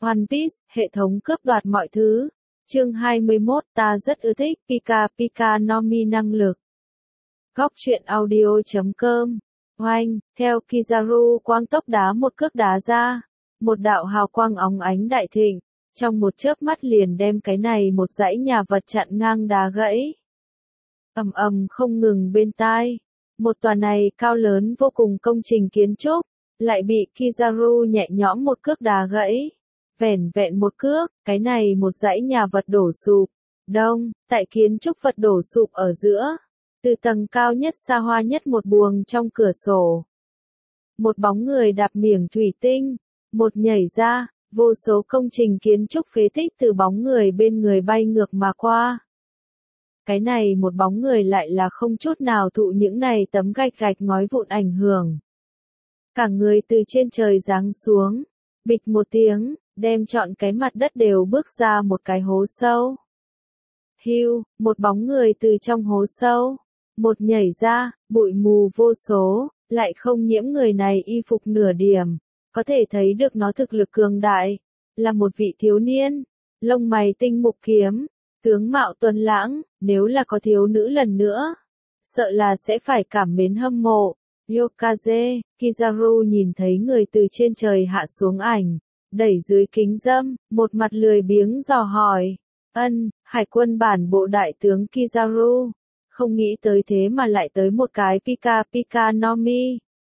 One Piece, hệ thống cướp đoạt mọi thứ. Chương 21, ta rất ưa thích Pika Pika no Mi năng lực. Góc truyện audio.com. Oanh, theo Kizaru quang tốc đá một cước đá ra. Một đạo hào quang óng ánh đại thịnh, trong một chớp mắt liền đem cái này một dãy nhà vật chặn ngang đá gãy. Ầm ầm không ngừng bên tai. Một tòa này cao lớn vô cùng công trình kiến trúc, lại bị Kizaru nhẹ nhõm một cước đá gãy. Vẻn vẹn một cước, cái này một dãy nhà vật đổ sụp. Đông, tại kiến trúc vật đổ sụp ở giữa. Từ tầng cao nhất xa hoa nhất một buồng trong cửa sổ. Một bóng người đạp miệng thủy tinh. Một nhảy ra, vô số công trình kiến trúc phế tích từ bóng người bên người bay ngược mà qua. Cái này một bóng người lại là không chút nào thụ những này tấm gạch ngói vụn ảnh hưởng. Cả người từ trên trời giáng xuống, bịch một tiếng, đem trọn cái mặt đất đều bước ra một cái hố sâu. Hưu, một bóng người từ trong hố sâu, một nhảy ra, bụi mù vô số, lại không nhiễm người này y phục nửa điểm, có thể thấy được nó thực lực cường đại, là một vị thiếu niên, lông mày tinh mục kiếm, tướng mạo tuấn lãng, nếu là có thiếu nữ lần nữa, sợ là sẽ phải cảm mến hâm mộ. Yokaze, Kizaru nhìn thấy người từ trên trời hạ xuống ảnh, đẩy dưới kính dâm, một mặt lười biếng dò hỏi. Hải quân bản bộ đại tướng Kizaru, không nghĩ tới thế mà lại tới một cái Pika Pika no Mi.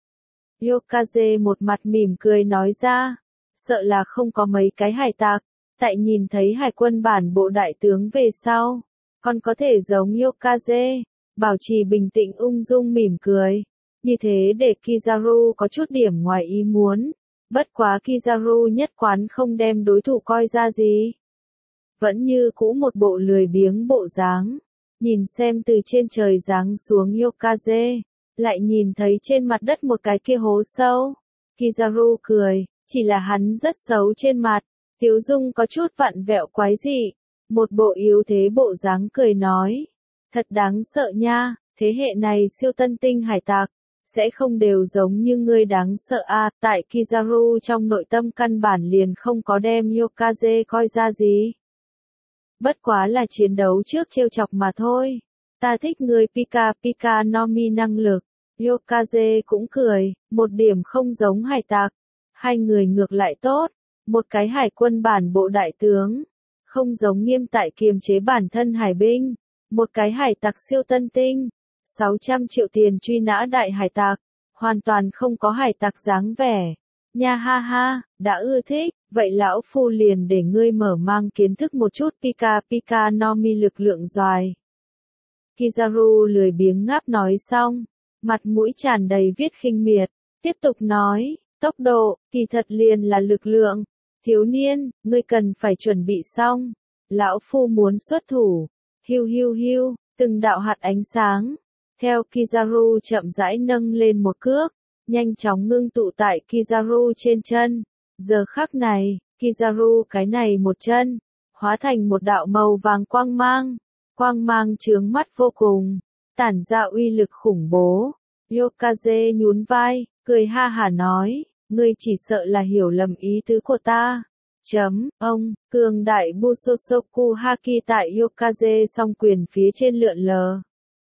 Yokaze một mặt mỉm cười nói ra, sợ là không có mấy cái hải tặc, tại nhìn thấy hải quân bản bộ đại tướng về sau, còn có thể giống Yokaze, bảo trì bình tĩnh ung dung mỉm cười. Như thế để Kizaru có chút điểm ngoài ý muốn, bất quá Kizaru nhất quán không đem đối thủ coi ra gì. Vẫn như cũ một bộ lười biếng bộ dáng, nhìn xem từ trên trời giáng xuống Yokaze, lại nhìn thấy trên mặt đất một cái kia hố sâu. Kizaru cười, chỉ là hắn rất xấu trên mặt, tiếu dung có chút vặn vẹo quái dị, một bộ yếu thế bộ dáng cười nói. Thật đáng sợ nha, thế hệ này siêu tân tinh hải tặc, sẽ không đều giống như ngươi đáng sợ à, tại Kizaru trong nội tâm căn bản liền không có đem Yokaze coi ra gì. Bất quá là chiến đấu trước trêu chọc mà thôi. Ta thích ngươi Pika Pika no Mi năng lực. Yokaze cũng cười, một điểm không giống hải tặc. Hai người ngược lại tốt, một cái hải quân bản bộ đại tướng, không giống nghiêm tại kiềm chế bản thân hải binh, một cái hải tặc siêu tân tinh, 600 triệu tiền truy nã đại hải tặc, hoàn toàn không có hải tặc dáng vẻ. Nha ha ha, đã ưa thích, vậy lão phu liền để ngươi mở mang kiến thức một chút Pika Pika no Mi lực lượng doài. Kizaru lười biếng ngáp nói xong, mặt mũi tràn đầy viết khinh miệt, tiếp tục nói, tốc độ, kỳ thật liền là lực lượng. Thiếu niên, ngươi cần phải chuẩn bị xong. Lão phu muốn xuất thủ. Hiu hiu hiu, từng đạo hạt ánh sáng. Theo Kizaru chậm rãi nâng lên một cước, nhanh chóng ngưng tụ tại Kizaru trên chân. Giờ khắc này, Kizaru cái này một chân, hóa thành một đạo màu vàng quang mang chướng mắt vô cùng, tản ra uy lực khủng bố. Yokaze nhún vai, cười ha hả nói, ngươi chỉ sợ là hiểu lầm ý tứ của ta. Ông, cường đại Busosoku Haki tại Yokaze song quyền phía trên lượn lờ.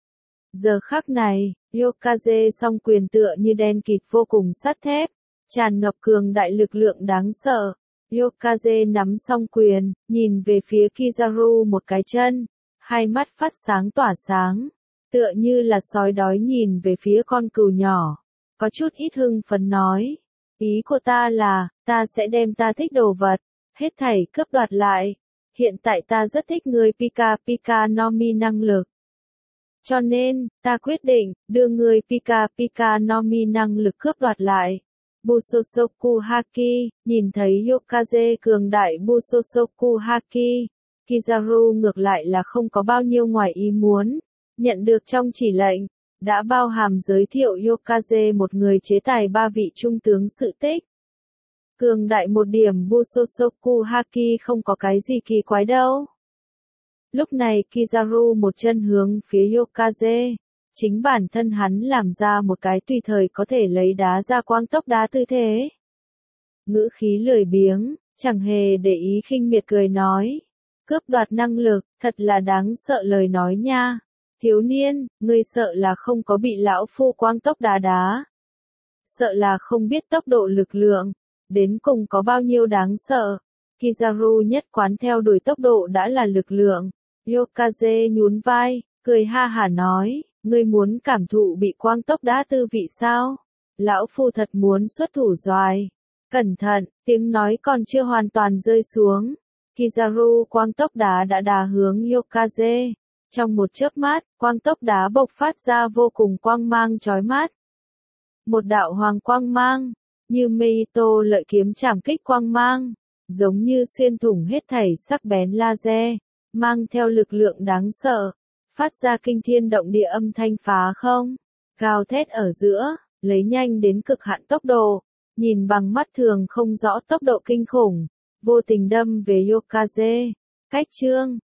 Giờ khắc này, Yokaze song quyền tựa như đen kịt vô cùng sắt thép, tràn ngập cường đại lực lượng đáng sợ. Yokaze nắm song quyền, nhìn về phía Kizaru một cái chân, hai mắt phát sáng tỏa sáng, tựa như là sói đói nhìn về phía con cừu nhỏ, có chút ít hưng phấn nói. Ý của ta là, ta sẽ đem ta thích đồ vật, hết thảy cướp đoạt lại. Hiện tại ta rất thích người Pika Pika no Mi năng lực. Cho nên, ta quyết định, đưa người Pika Pika no Mi năng lực cướp đoạt lại. Busosoku Haki, nhìn thấy Yokaze cường đại Busosoku Haki, Kizaru ngược lại là không có bao nhiêu ngoài ý muốn, nhận được trong chỉ lệnh, đã bao hàm giới thiệu Yokaze một người chế tài 3 vị trung tướng sự tích. Cường đại một điểm Busosoku Haki không có cái gì kỳ quái đâu. Lúc này Kizaru một chân hướng phía Yokaze, chính bản thân hắn làm ra một cái tùy thời có thể lấy đá ra quang tốc đá tư thế. Ngữ khí lười biếng, chẳng hề để ý khinh miệt cười nói. Cướp đoạt năng lực, thật là đáng sợ lời nói nha. Thiếu niên, ngươi sợ là không có bị lão phu quang tốc đá đá. Sợ là không biết tốc độ lực lượng, đến cùng có bao nhiêu đáng sợ. Kizaru nhất quán theo đuổi tốc độ đã là lực lượng. Yokaze nhún vai, cười ha hả nói, ngươi muốn cảm thụ bị quang tốc đá tư vị sao? Lão phu thật muốn xuất thủ doài. Cẩn thận, tiếng nói còn chưa hoàn toàn rơi xuống. Kizaru quang tốc đá đã đá hướng Yokaze. Trong một chớp mắt, quang tốc đá bộc phát ra vô cùng quang mang chói mắt. Một đạo hoàng quang mang, như Meito lợi kiếm chảm kích quang mang, giống như xuyên thủng hết thảy sắc bén laser, mang theo lực lượng đáng sợ, phát ra kinh thiên động địa âm thanh phá không, gào thét ở giữa, lấy nhanh đến cực hạn tốc độ, nhìn bằng mắt thường không rõ tốc độ kinh khủng, vô tình đâm về Yokaze. Cách chương